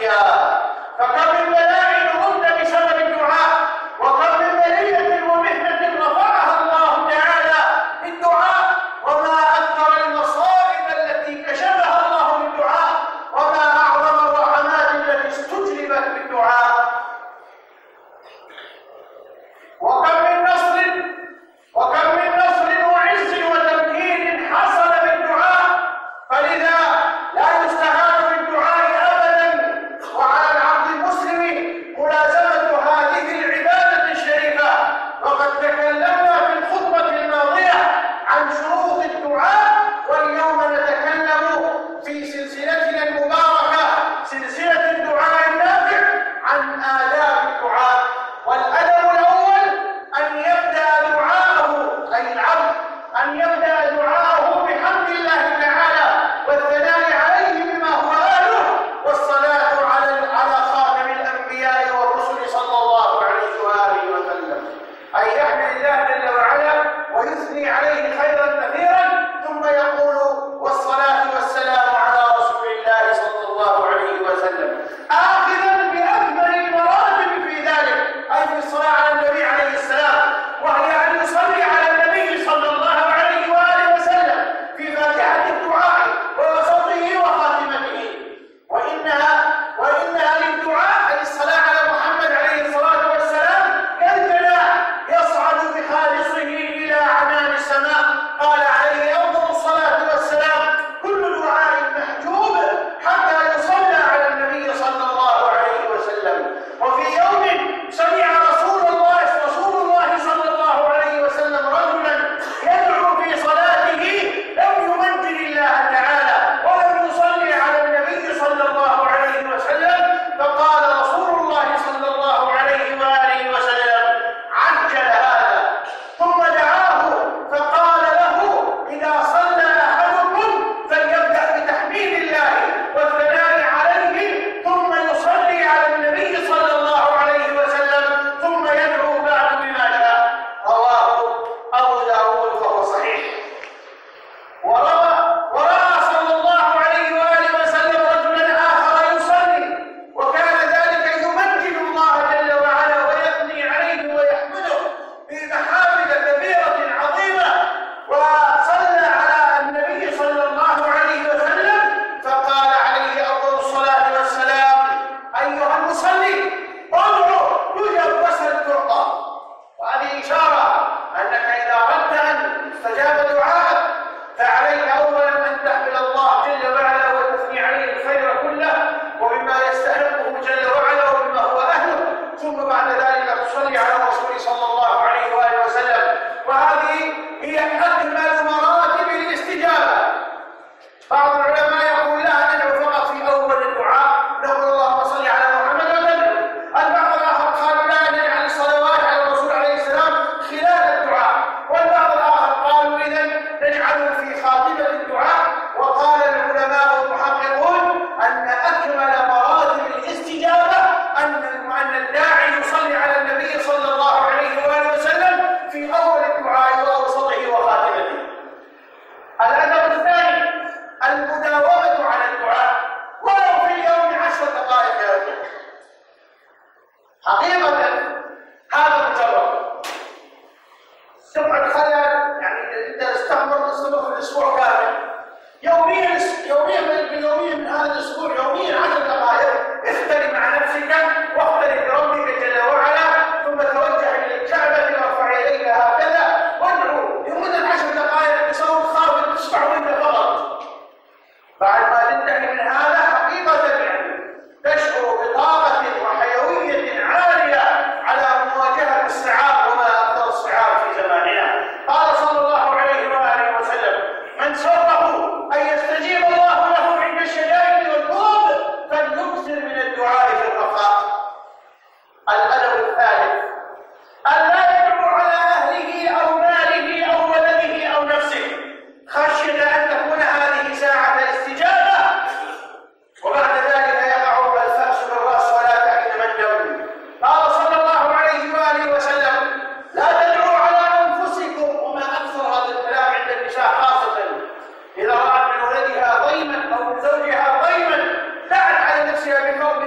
الأنبياء. فكم من بلاء رد بسبب الدعاء، وكم من بلية ومحنة رفعها الله تعالى بالدعاء، وما أكثر المصائب التي كشفها الله بالدعاء، وما أعظم الرحمات التي استجلبت بالدعاء. وكم من نصر وعز وتمكين حصل بالدعاء. فلذا لا يستهان بالدعاء أبدا، وعلى العبد المسلم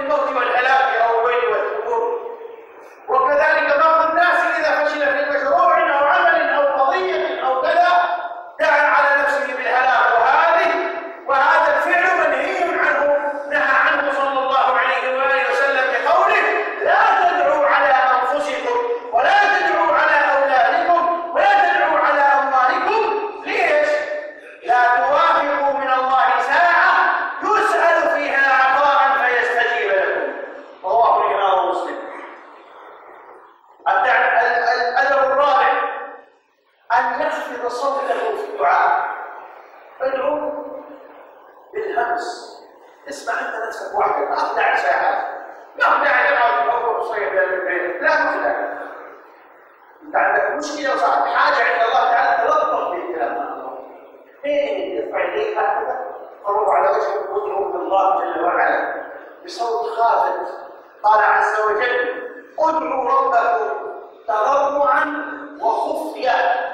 الموت والهلاك أو الويل والثبور. وكذلك بعض الناس إذا فشل في مشروع أو عمل أو قضية أو كذا دعا على نفسه بالهلاك، وهذا الفعل منهي عنه، نهى عنه صلى الله عليه وآله وسلم بقوله: لا تدعوا على أنفسكم ولا تدعوا على أولادكم ولا تدعوا على أموالكم. ليش؟ لا توافقوا من الله ساعة يسأل فيها عطاء فيستجيب لكم. رواه الإمام مسلم. الأدب الرابع أن يخفض صوته في الدعاء. ادعو بالهمس، اسمع انت نفسك وحدك، ما 11 ساعات، ما 11 ساعات تفكر تصيح في البيت، لا مشكلة. انت عندك مشكلة وصارت حاجة عند الله تعالى تلطف في كلام ايه، ارفع يديك هكذا، قرب على وجهك وادعو بالله جل وعلا بصوت خافت. قال عز وجل: ادعوا ربكم تضرعا وخفيا.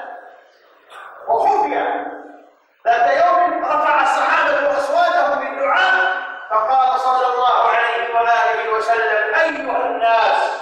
ذات يوم رفع الصحابة أصواتهم بالدعاء فقال صلى الله عليه وآله وسلم: أيها الناس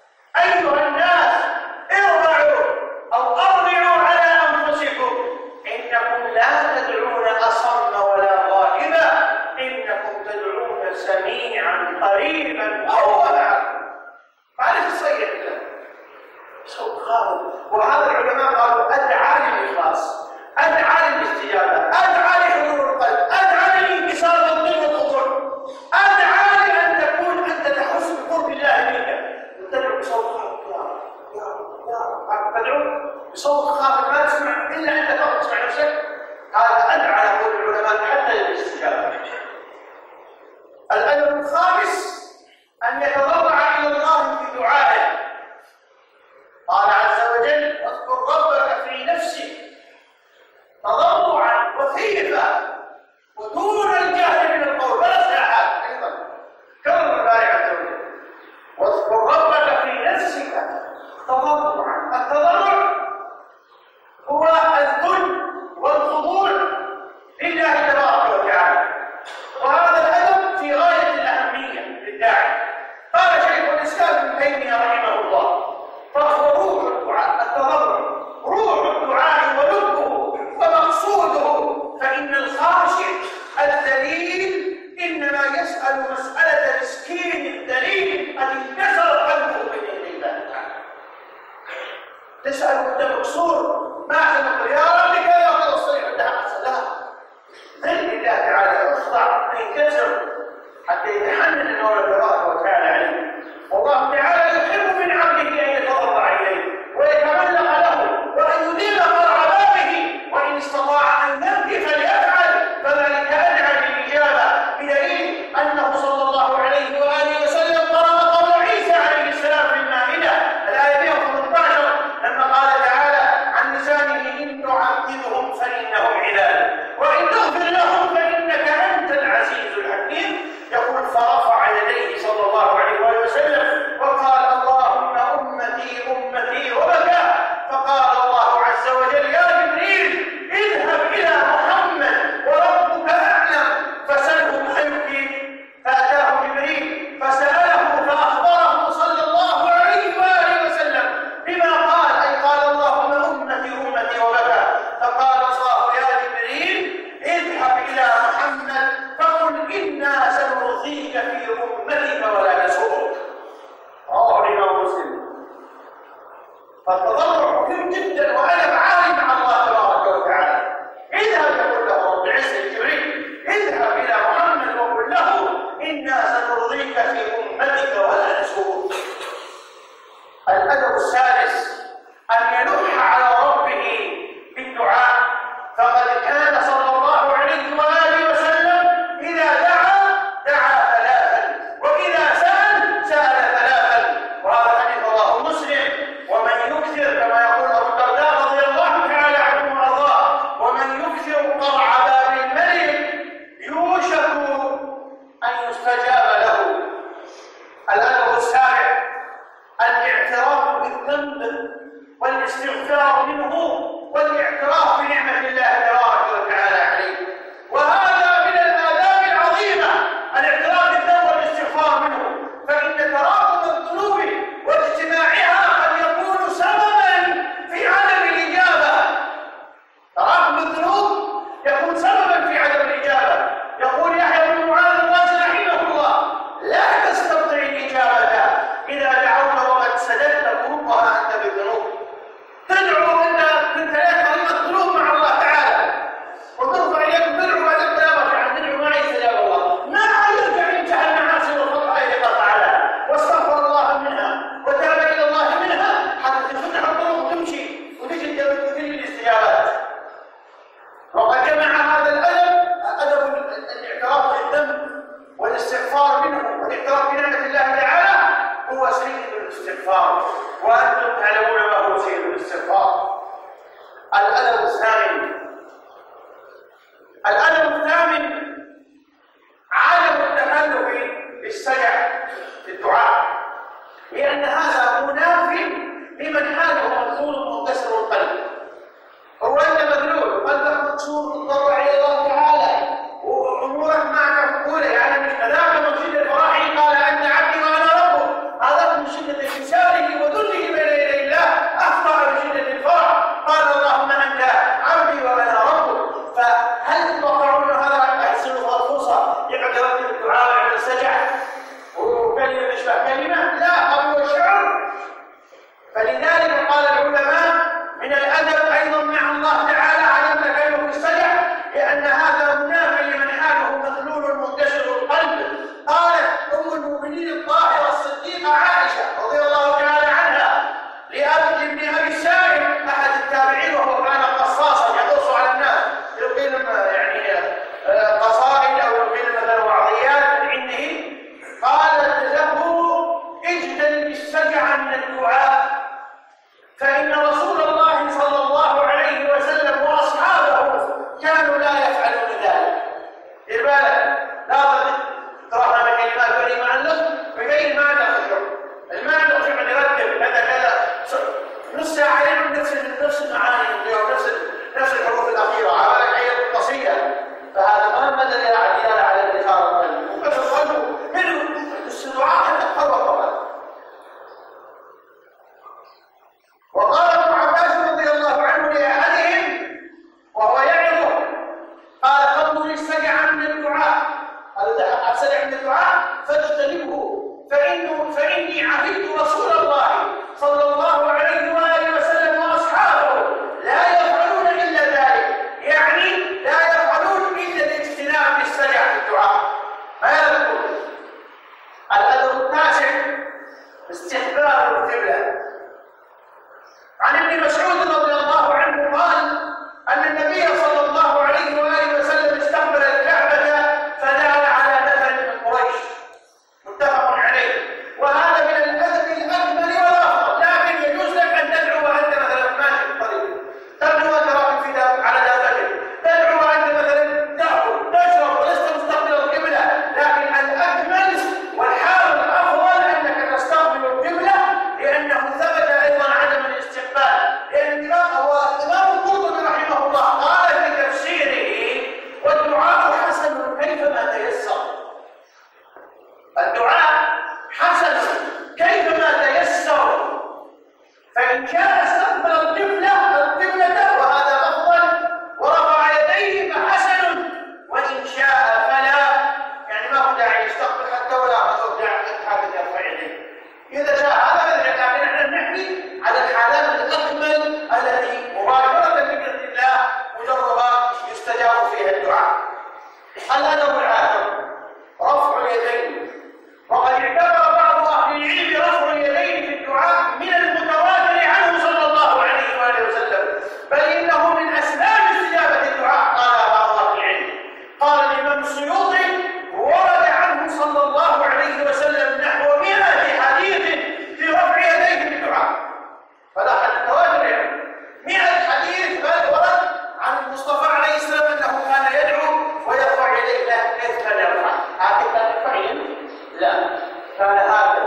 ارضعوا أو أرضعوا على أنفسكم، إنكم لا تدعون أصم ولا غائبا، إنكم تدعون سميعا قريبا وهو معكم. معرفة الصيح صوت خافض. وهذا العلماء قالوا أدعى للإخلاص، أدعى للاستجابة، أدعى لحضور القلب، أدعى للانكسار والظل والخضوع، أدعى لأن تكون أنت تحس بقرب الله منك. تدعو بصوت خافض: يا رب، تدعو بصوت خافض ما تسمع إلا أنت فقط تسمع نفسك. هذا أدعى يقول العلماء حتى للاستجابة. الأدب الخامس أن يتضرع إلى الله في دعائه. قال عز وجل: واذكر ربك في نفسك تضرعا وخيفا ودون الجهل من القول. بلا ساعات ايضا كرر الباري عز وجل: واذكر ربك في نفسك تضرعا. التضرع هو الذل والخضوع لله تبارك وتعالى، وهذا الادب في غايه الاهميه للداعي. قال شيخ الاسلام ابن تيميه رحمه الله: فهو روح الدعاء. التضرع روح الدعاء ولبه ومقصوده، فإن الخاشع الذليل إنما يسأل مسألة مسكين الذليل قد انكسر قلبه بين يدي الله تعالى. تسأل وأنت مكسور، ما تقول يا رب كذا وكذا الصريح عندها أحسن لها. ذل الله تعالى واخضع وينكسر حتى يتحمل المولى تبارك وتعالى عليه. والله تعالى يحب من عبده أن يتضرع إليه ويتملق له وأن يديم فرع بابه، وإن استطاع أن يمضي فليفعل، فذلك أدعى للإجابة، بدليل أنه صلى الله عليه وآله وسلم قرأ قول عيسى عليه السلام في المائدة الآية 118 لما قال تعالى عن لسانه: إن تعذبهم فإنهم عباد وإن تغفر لهم فإنك أنت العزيز الحكيم. يقول: فرفع يديه صلى الله عليه وآله وسلم وقال: اللهم أمتي أمتي، وبكى. فقال الله عز وجل: يا جبريل اذهب إلى محمد وربك أعلم فسأله ما يبكي. فأتاه جبريل فسأله فأخبره صلى الله عليه وآله وسلم بما قال، أي قال: اللهم أمتي أمتي، وبكى. فقال الله: يا جبريل اذهب إلى محمد فقل إنا سنرضيك في أمتك ولا نسوءك. رواه الإمام مسلم. فالتضرع مهم جدا وأدب عالي مع الله تبارك وتعالى. اذهب يقول له رب العزة جبريل: اذهب إلى محمد وقل له إنا سنرضيك في أمتك ولا نسوءك. الأدب السادس أن يلح على ربه بالدعاء. فقد كان صلى الله عليه وآله وسلم إذا دعا ثلاثا، وإذا سأل ثلاثا. وهذا حديث رواه مسلم. ومن يكثر، كما يقول أبو الدرداء رضي الله تعالى عنه وأرضاه: ومن يكثر قرع باب الملك يوشك أن يستجاب له. الأدب السابع الاعتراف بالذنب والاستغفار منه والاعتراف بنعمة الله تبارك وتعالى عليه. وهذا من الآداب العظيمة، الاعتراف بالذنب والاستغفار منه. الاعتراف بنعمة الله تعالى هو سيد الاستغفار، وأنتم تعلمون ما هو سيد الاستغفار. الأدب الثامن عدم التكلف بالسجع في الدعاء، لأن هذا مناف لمن حاله مغلول منكسر القلب. هو أنت مغلول قلبك مكسور تضرع إلى الله تعالى وأمورك معك مقبولة، يعني مش هذاك من شدة فرحه قال أنت عبدي وأنا ربه، هذاك من شدة انكساره وذله بين يدي الله أخطأ من شدة الفرح قال اللهم أنت عبدي وأنا ربه. فهل تتوقعون هذا يحصل فرصة يقعد يرتب الدعاء ويعمل السجع وكلمة تشبه كلمة؟ لا، هو شعر. فلذلك قال العلماء من الأدب أيضا مع الله تعالى عدم التكلف بالسجع، لأن هذا مناف لمن حاله مغلول منكسر القلب. قالت أم المؤمنين الطاهرة الصديقة عائشة رضي الله تعالى عنها لابن أبي السائب أحد التابعين، وهو كان قصاصا يقص على الناس، يلقي لهم يعني قصائد أو يلقي لهم مثلا وعظيات من عنده. قالت له اجتنب السجع من الدعاء، فإن رسول الله صلى الله عليه وسلم وأصحابه كانوا لا يفعلون ذلك. دير بالك، لا تراها من كلمات ولي مع اللفظ بغير ما تخشع. المعنى تخشع يرتب كذا كذا نص ساعة يعمل نفس المعاني نفس الحروف الأخيرة على الآية القصيدة. فهذا ما مدى دلالة على ادخار القلب وكسر قلبه منه الدعاء حتى تفرق قلبه. وقال ابن عباس رضي الله عنه لأحدهم وهو يعظه قال خذوا السجع من الدعاء، السجع من الدعاء فاجتنبه فإني عهدت رسول الله صلى الله عليه وآله وسلم وأصحابه لا يفعلون إلا ذلك، يعني لا يفعلون إلا الاجتناب بالسجع في الدعاء. هذا الكل. الأدب التاسع استحباب القبلة. عن ابن مسعود رضي الله عنه قال أن النبي صلى الله عليه وآله وسلم استقبل الكعبة فدعا على نفر من قريش، متفق عليه. وهذا من الأدب الأكمل والأفضل، لكن يجوز لك أن تدعو وأنت مثلا ماشي في الطريق، تدعو وأنت راكب على دابتك، تدعو وأنت مثلا تأكل تشرب ولست مستقبل القبلة، لكن الأكمل والحال الأفضل أنك تستقبل القبلة، لأنه ثبت أيضا عدم الاستقبال. لأن الإمام القرطبي رحمه الله قال في تفسيره والدعاء حسن كيفما تيسر. الدعاء حسن كيفما تيسر، فإن شاء استقبل القبلة وهذا أفضل ورفع يديه فحسن، وإن شاء فلا، يعني ما هو داعي يستقبل حتى ولا داعي حتى يرفع يديه. إذا شاء هذا لكن نحن نحكي على الحالات الأكمل التي مباشرة بإذن الله مجربة يستجاب فيها الدعاء. الأدب العاشر رفع اليدين. وقد اعتبر بعض أهل العلم رفع اليدين في الدعاء من المتواتر عنه صلى الله عليه وآله وسلم، بل إنه من أسباب استجابة الدعاء. قال بعض أهل العلم، قال الإمام السيوطي ورد عنه صلى الله عليه وسلم نحو 100 حديث في رفع يديه في الدعاء. فلاحظ التواتر يعني 100 حديث بل ورد عن المصطفى عليه السلام أنه كان يدعو ويرفع يديه. لا، كيف كان يرفع؟ هكذا كان يرفع يديه؟ لا، كان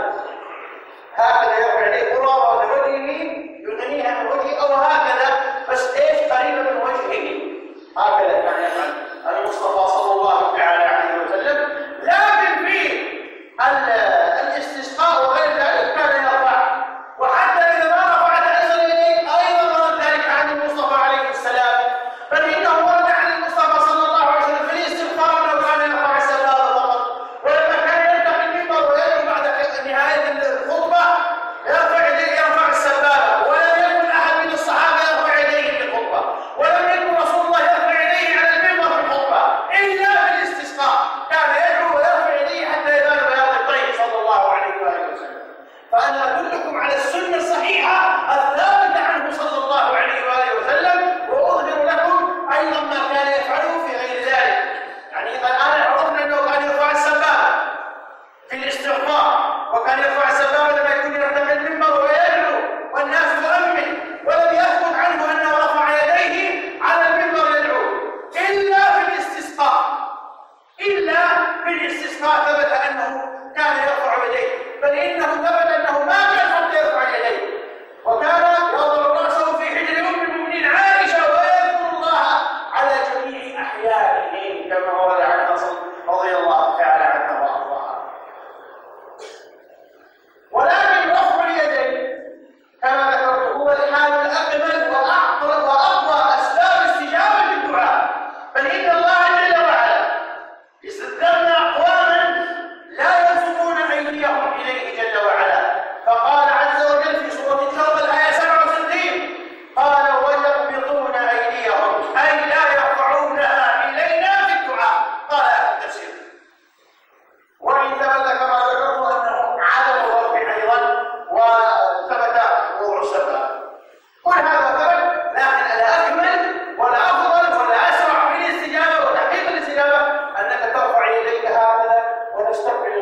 هكذا يرفع يديه قرابة من وجهه يدنيها من وجهه، أو هكذا بس ايش قريبة من وجهه، هكذا كان يفعل المصطفى صلى الله تعالى عليه وسلم. لكن في الاستسقاء وغير ذلك كان يرفع، وحتى إذا ما رفعت أيضا يديه أيضا ورد ذلك عن المصطفى عليه السلام، بل إنه ورد عن المصطفى صلى الله عليه وسلم في الاستغفار أنه كان يرفع السبابة فقط، ولما كان يلتقي المنبر ويدعو بعد نهاية الخطبة يرفع يديه يرفع السبابة، ولم يكن أحد من الصحابة يرفع يديه في الخطبة، ولم يكن رسول الله يرفع يديه على المنبر في الخطبة إلا في الاستسقاء، كان يدعو ويرفع يديه حتى يبان بياض الطيب صلى الله عليه وآله وسلم. فأنا أدلكم على السنة الصحيحة الثابتة عنه صلى الله عليه وآله وسلم، وأظهر لكم أيضا ما كان يفعله في غير ذلك. يعني الآن عرفنا أنه كان يرفع السبابة في الاستغفار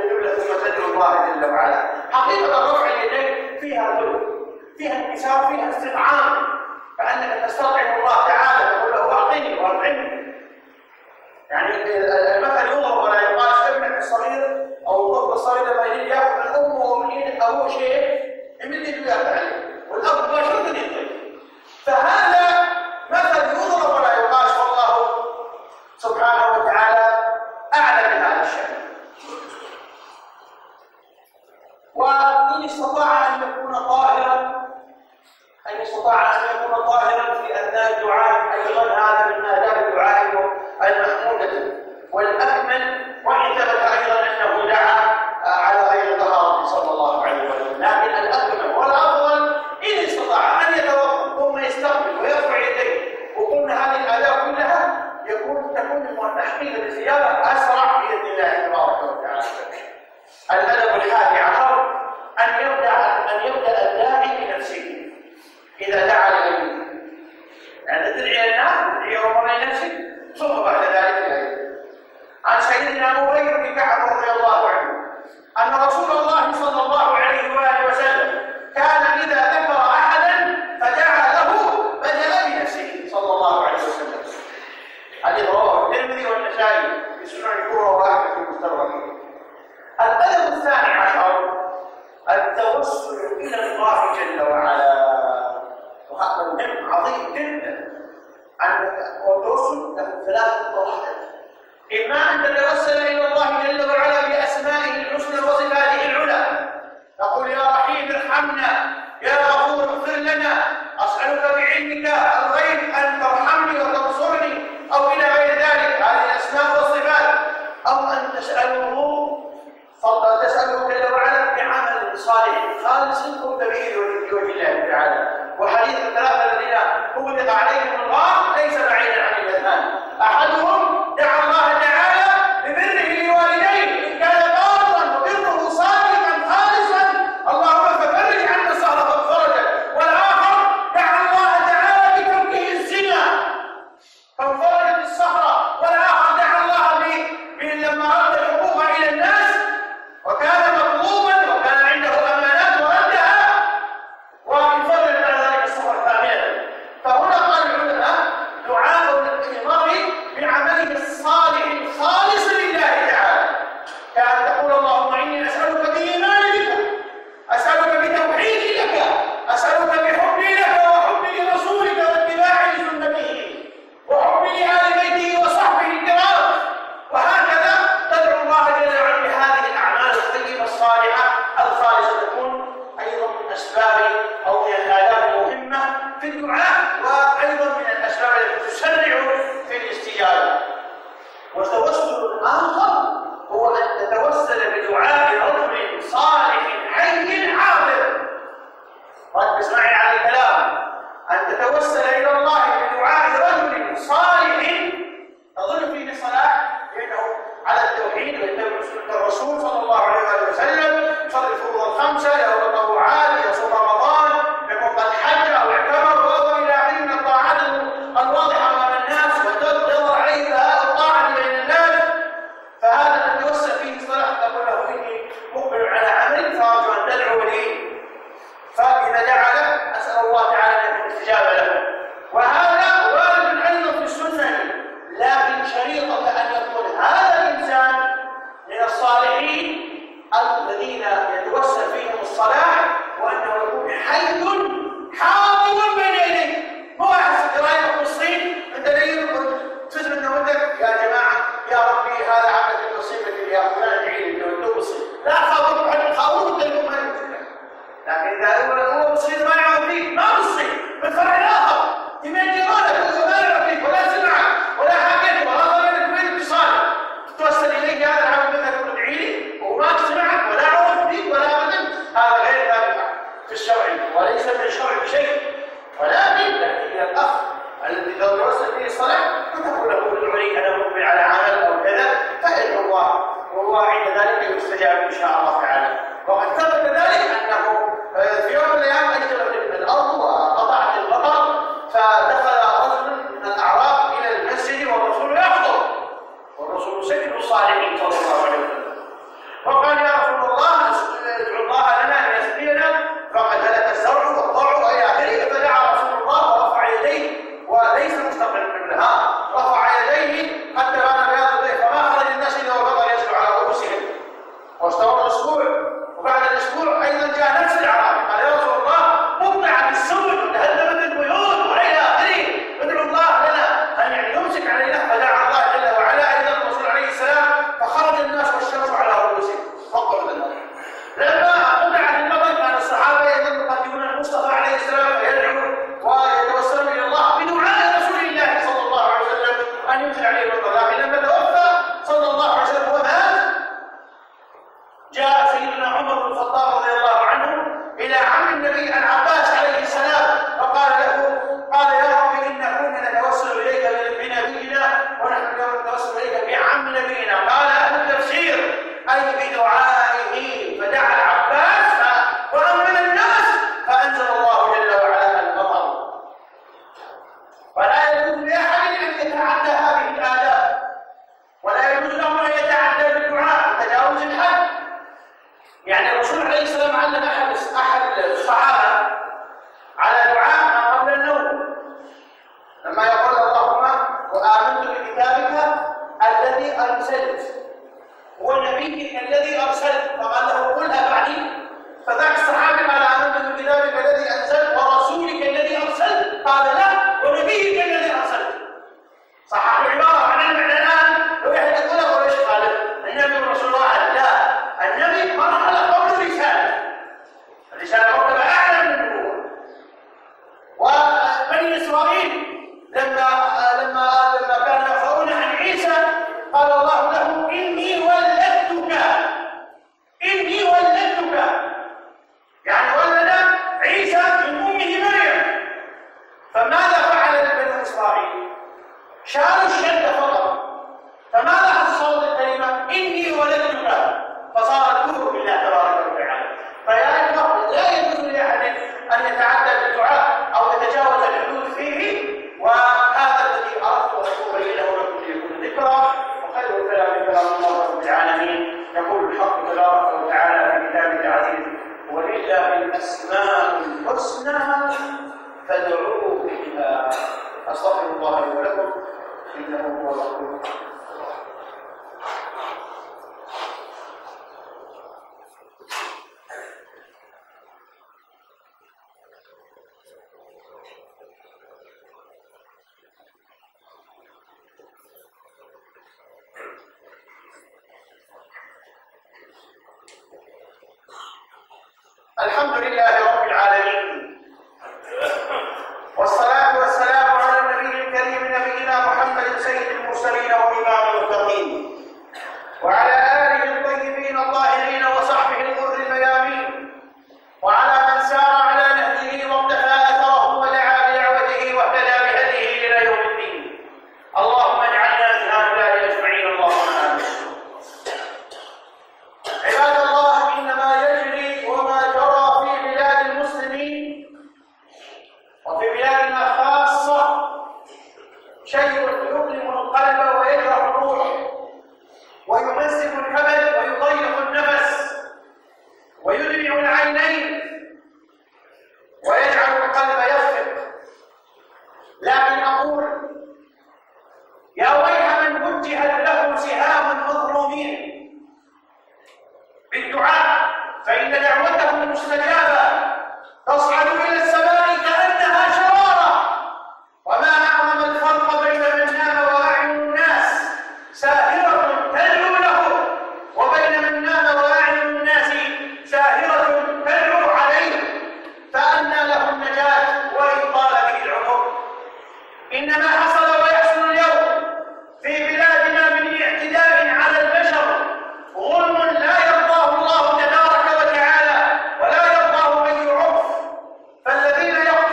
الجملة ثم تدعو الله جل وعلا. حقيقة رفع اليدين فيها ذل، فيها انكسار، فيها استطعام، كأنك تستطعم الله تعالى تقول له أعطني وأطعمني. يعني المثل يضرب ولا يقال. ابنك الصغير أو الطفل الصغير لما يجي ياخذ من أمه ومن إيد أبوه شيء يمد يده ياخذ عليه، والأب مباشرة يطيح. فهذا مثل يضرب ولا يقاس، والله سبحانه وتعالى أعلى بهذا الشأن. وإن استطاع أن يكون طاهرا، في أثناء الدعاء أيضا، هذا من آداب الدعاء المحمودة والأكمل، وإن ثبت أيضا أنه دعا على غير طهارة صلى الله عليه وسلم. لكن الأكمل والأفضل إن استطاع أن يتوضأ ثم يستقبل ويرفع يديه، وقلنا هذه الآداب كلها تكون تحقيق الزيادة أسرع بإذن الله تبارك وتعالى. الأدب الحادي عشر أن يبدأ الداعي بنفسه إذا دعا لغيره. يعني تدعي الناس، تدعي أمر لنفسك ثم بعد ذلك لغيره. عن سيدنا أبو بكر بن كعب رضي الله عنه أن رسول الله صلى الله عليه وآله وسلم كان إذا ذكر أحدا فدعا له بدأ بنفسه صلى الله عليه وسلم. حديث رواه الترمذي والنسائي في سنن الكبرى وأحمد في المستدرك. الأدب الثاني عشر التوسل إلى الله جل وعلا، وهذا مهم عظيم جدا. والتوسل له ثلاثة طريقة: إما أن تتوسل إلى الله جل وعلا بأسمائه الحسنى وصفاته العلى، تقول يا رحيم ارحمنا، يا غفور اغفر لنا، أسألك بعلمك الغيب أن ترحمني وتنصرني، أو إلى غير ذلك، هذه الأسماء والصفات. أو أن تسأله جل وعلا بعمل صالح خالص قمت به لوجه الله تعالى. وحديث الثلاثة الذين أغلق عليهم الغار ليس بعيدا عن الأذهان. أحدهم دعا الله تعالى ببره لوالديه إن كان بارا وبره صادقا خالصا، اللهم ففرج عنا السهر فانفرجت. والآخر دعا الله تعالى بتركه الزنا فانفرجت السهرة. والآخر دعا الله لما رد الحقوق إلى الناس وكان مطلوبا وكان عنده أمانات وردها وانفرد بعد ذلك السهرة كاملة. فهنا قال العلماء دعاء المرء بعمله الصالح الخالص لله تعالى، كأن تقول اللهم إني أسألك بإيمان بك، أسألك بتوحيدي لك، أسألك بحبي لك وحبي لرسولك واتباعي لسنته وحبي لآل بيته وصحبه الكرام. وهكذا تدعو الله جل وعلا بهذه الأعمال الطيبة الصالحة الخالصة، تكون أيضا من أسباب أو من الآداب المهمة في الدعاء، وأيضا من الأسباب التي تسرع في الاستجابة. والتوسل الآخر هو أن تتوسل بدعاء رجل صالح حي حاضر. ركز معي على الكلام. أن تتوسل إلى الله بدعاء رجل صالح تظن فيه الصلاح، لأنه على التوحيد ويتبع سنة الرسول صلى الله عليه وسلم، يصلي الفروض الخمسة، له تطوعات، يصوم رمضان، يكون قد حج أو اعتمر وهو إلى آخره من الطاعات الواضحة أمام الناس وتظهر عليه الطاعة بين الناس. فهذا تتوسل فيه صلاح تقول له إني مقبل على عمل فأرجو أن تدعو لي، فإذا دعا له أسأل الله تعالى أن يكون استجابة له. وهذا وارد أيضا في السنة، لكن شريطة أن يكون هذا الإنسان من الصالحين الذين يتوسل فيهم الصلاح، وأنه يكون حي حاضر بين يديه. مو أحسن قراية الصين أنت ليه تزم النموذج يا جماعة يا ربي هذا عمل المصيبة يا فلان ادعي لي لو توصي، لا خاطر عن الخاطر تلكم هذه المشكلة. لكن إذا هو بصير ما يعرف فيه، ما بصير بالفرع الآخر تمين جيرانك وهو ما يعرف فيك ولا سمعك ولا حكيت ولا ضمن بين اتصالك، توصل إليك هذا العمل مثلا تقول ادعي لي وهو ما سمعك ولا عرف فيك ولا أبدا، هذا غير ثابت في الشرع وليس من الشرع بشيء. ولكن تأتي إلى الأخ الذي لو توسل فيه الصلاة فتقول له ادعو أنا مقبل على عمل أو كذا، فادعو الله والله عند ذلك يستجاب إن شاء الله تعالى. وقد ثبت ذلك أنه في يوم من الأيام أجدت الأرض وقطعت المطر، فدخل رجل من الأعراب إلى المسجد والرسول يخطب، والرسول سيد الصالحين صلى الله عليه وسلم، وقال أسبوع، وبعد الأسبوع أيضا جاء نفس الأعرابي قال يا رسول الله مطلعت السبل وتهدمت البيوت وإلى آخره، ادعو الله لنا أن يعني يمسك علينا، فدعا الله جل وعلا أيضا الرسول عليه السلام فخرج الناس والشمس على رؤوسهم فقط الله. لما قطعت المطر كان الصحابة أيضا يقدمون المصطفى عليه السلام فيدعو ويتوسلون إلى الله بدعاء رسول الله صلى الله عليه وسلم أن ينزل عليه المطر. لكن لما توفى صلى الله عليه وسلم ومات جاء سيدنا عمر بن الخطاب رضي الله عنه إلى عم النبي العباس عليه السلام فقال له قال يا رب إن كنا نتوسل إليك بنبينا ونحن اليوم نتوسل إليك بعم نبينا. قال أهل التفسير أي بدعائه، فدعا العباس وأمن الناس فأنزل الله جل وعلا المطر. فلا يجوز لأحد أن يتعدى هذه الآداب، ولا يجوز له أن يتعدى بالدعاء تجاوز الحد. يعني الرسول عليه السلام علم أحد الصحابة على دعاء ما قبل النوم لما يقول اللهم وآمنت بكتابك الذي أرسلت ونبيك الذي أرسلت، فقال له قلها بعدي، فذاك الصحابي قال آمنت بكتابك الذي أنزلت ورسولك الذي أرسلت، قال لا ونبيك الذي أرسلت. صحح العبارة عن المعنى الآن لو يحد يقوله وليش قال النبي ورسول الله؟ لا، النبي مرحلة قبل الرسالة، الرسالة مرتبة أعلى من النبوة. وبني إسرائيل لما كانوا يخبرون عن عيسى قال الله له إني ولدتك، يعني ولد عيسى من أمه مريم. فماذا فعل بني إسرائيل؟ شالوا الشدة فقط، فماذا حصلت الكلمة إني ولدتك فصار الكفر بالله تبارك وتعالى. فيا إخوة لا يجوز لأحد أن يتعدى بالدعاء أو يتجاوز الحدود فيه، وهذا الذي أردت أن أبينه لكم ليكون ذكرى. وخير الكلام كلام الله رب العالمين، يقول الحق تبارك وتعالى في كتابه العزيز ولله الأسماء الحسنى فادعوه بها. أستغفر الله لي ولكم إنه هو الغفور. الحمد لله رب العالمين، والصلاة والسلام على النبي الكريم نبينا محمد سيد المرسلين وإمام المتقين، وعلى آله الطيبين الطاهرين وصحبه الغر الميامين، وعلى من سار على نهجه واقتفى أثره ودعا بدعوته واهتدى بهديه إلى يوم الدين. اللهم اجعلنا من هؤلاء أجمعين، اللهم آمين. عباد الله، إنما يجري وما جرى في بلاد المسلمين وفي بلادنا خاصة شيء يؤلم القلب ويجرح الروح ويمزق الكبد ويضيق النفس ويدمع العينين ويجعل القلب يخفق. لكن أقول يا ويح من وجهت له سهام المظلومين بالدعاء، فإن دعوته المستجابة تصعد إلى السماء كأنها شرارة. وما أعظم الفرق بين من نام وأعين الناس ساهرة تدعو له وبين من نام وأعين الناس ساهرة تدعو عليه، فأنى له النجاة وإن طال به العمر. إنما حصل ويحصل اليوم في بلادنا من اعتداء على البشر ظلم لا يرضاه الله تبارك وتعالى ولا يرضاه أي عرف. فالذين يقولون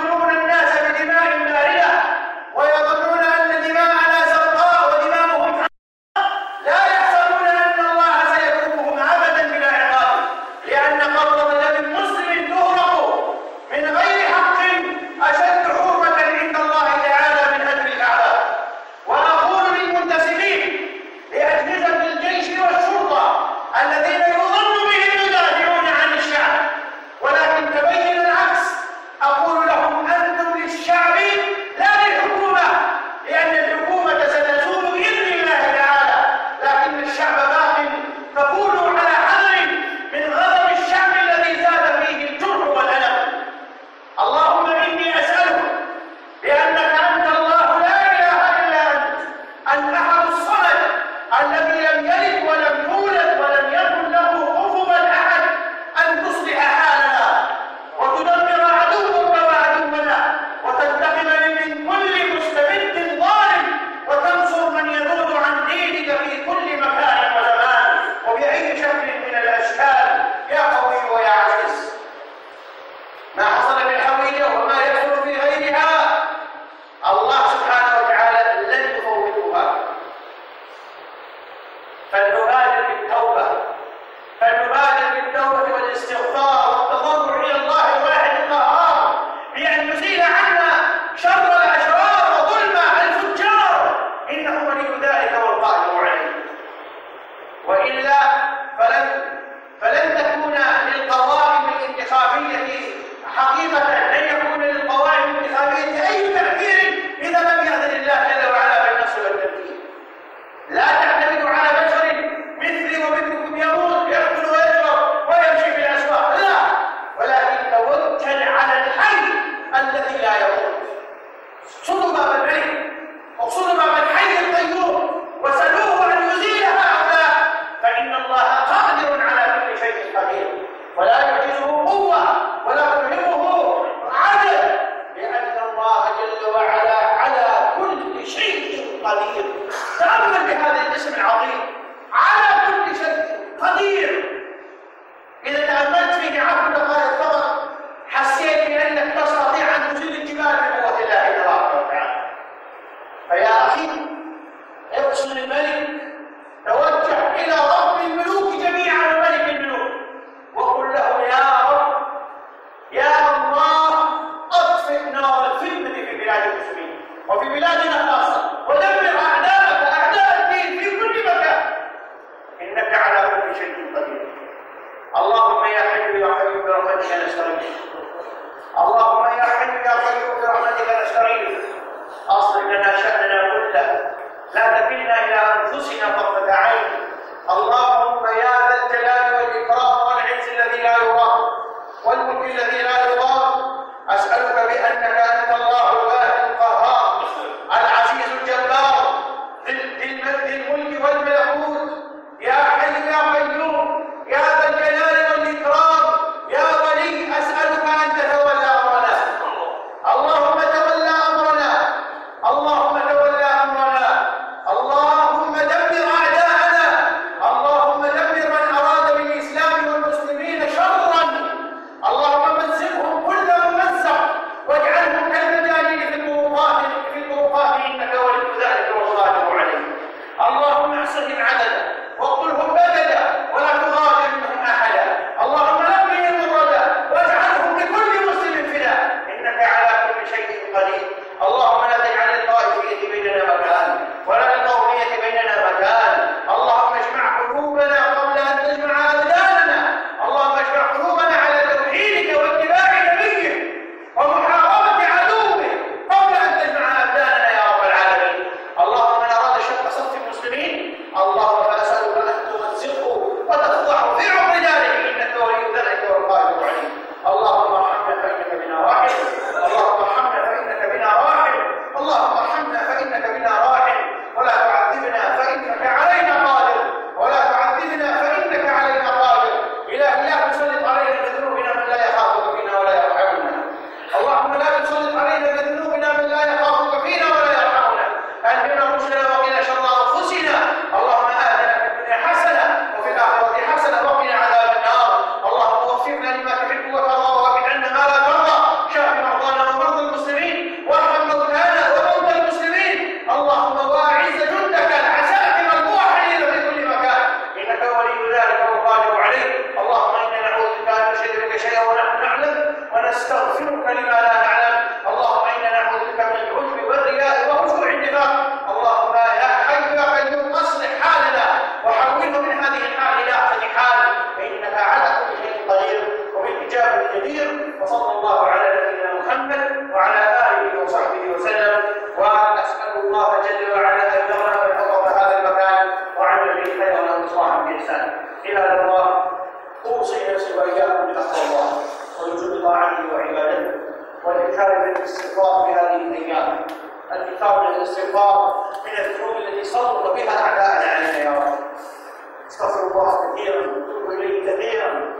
حقيقة لن يكون للقوائم الانتخابية أي تأثير إذا لم يأذن الله جل وعلا بالنصر والتمكين. لا تعتمدوا على بشر مثلي ومثلكم يموت يأكل ويشرب ويمشي في الأسواق، لا، ولكن توكل على الحي الذي لا يموت. اقصدوا باب الملك، اقصدوا باب الحي القيوم، وسلوه أن يزيل هؤلاء، فإن الله قادر على كل شيء قدير، ولا يعجزه قوة ولا يلهمه عدل، لأن الله جل وعلا على كل شيء قدير. تأمل بهذا الاسم العظيم، على كل شيء قدير. إذا تأملت فيه 10 دقائق فقط حسيت بأنك تستطيع أن تزيل الجبال بقوة الله تبارك وتعالى. فيا أخي اقصد الملك، توجه إلى رب الملوك جميعا وملك الملوك، وقل له يا رب يا الله أطفئ نار الفتنة في بلاد المسلمين وفي بلادنا خاصة، ودمر أعداءك أعداء الدين في كل مكان، إنك على كل شيء قدير. اللهم يا حي يا قيوم برحمتك نستغيث، اللهم يا حي يا قيوم برحمتك نستغيث، أصلح لنا شأننا كله، لا تكلنا إلى أنفسنا طرفة عين. اللهم يا ذا الجلال والإكرام والعز الذي لا يرام والملك الذي لا يضام، أسألك بأنك أنت الله الواحد القهار العزيز الجبار ذي الملك والملكوت، يا حي يا قيوم يا ذا الجلال والإكرام يا ولي، أسألك أن تتولى أمرنا. اللهم تولى أمرنا، اللهم تولى أمرنا، اللهم دمر أعداءنا، اللهم دمر من أراد بالإسلام والمسلمين شرا، اللهم مزقهم كل ممزق واجعلهم كالمجانين في الطرقات إنك ولي ذلك والقادر عليه. اللهم احصهم عددا واقتلهم بددا ولا تغادر منهم أحدا، اللهم لقهم الردى واجعلهم لكل مسلم فداء إنك على كل شيء قدير. اللهم لا تجعل للطائفية بيننا مكان ولا للقومية بيننا مكان، اللهم اجمع قلوبنا قبل أن تجمع أبداننا، اللهم اجمع قلوبنا على توحيدك واتباع نبيك ومحاربة عدوك قبل أن تجمع أبداننا يا رب العالمين. اللهم من أراد شق صف المسلمين اللهم فأسألك أن تمزقه وتفضحه في عمر داره إنك ولي ذلك والقادر عليه. اللهم ارحمنا فإنك بنا راحم، اللهم ارحمنا فإنك بنا راحم، اللهم ارحمنا فإنك بنا راحم، ولا تعذبنا فإنك علينا قادر، ولا تعذبنا فإنك علينا قادر. إلهي لا تسلط علينا بذنوبنا من لا يخافك فينا ولا يرحمنا، اللهم لا تسلط علينا بذنوبنا من لا يخافك فينا ولا يرحمنا. ألهمنا رشدنا وقنا شر أنفسنا، اللهم آتنا في الدنيا حسنة وفي الآخرة حسنة وقنا عذاب النار. اللهم وفقنا لما تحب وترضى وابعد عنا ما لا ترضى، شاف مرضانا ومرضى المسلمين وارحم موتانا وموتى المسلمين، اللهم واعز جندك العساكر الموحدين في كل مكان إنك ولي ذلك والقادر عليه. اللهم إنا نعوذ بك أن نشرك بك شيئا ونحن نعلم ونستغفرك لما لا نعلم، اللهم إنا نعوذ بك من العجب والرياء وخشوع النفاق. اللهم يا حي يا قيوم أصلح حالنا وحوله من هذه الحال إلى أحسن حال، فإنك على كل شيء قدير وبالإجابة جدير. وصلى الله على نبينا محمد وعلى آله وصحبه وسلم، وأسأل الله جل وعلا أن يغنم الحفظ هذا المكان وعمل به خيرا وإصلاحا بإحسان. عباد الله، أوصي نفسي وإياكم بتقوى الله ولزوم طاعته وعبادته والإكثار من الاستغفار في هذه الأيام، الإكثار من الاستغفار من الذنوب التي سلط بها أعداءنا علينا يا رب. استغفر الله كثيرا وتوب إليه كثيرا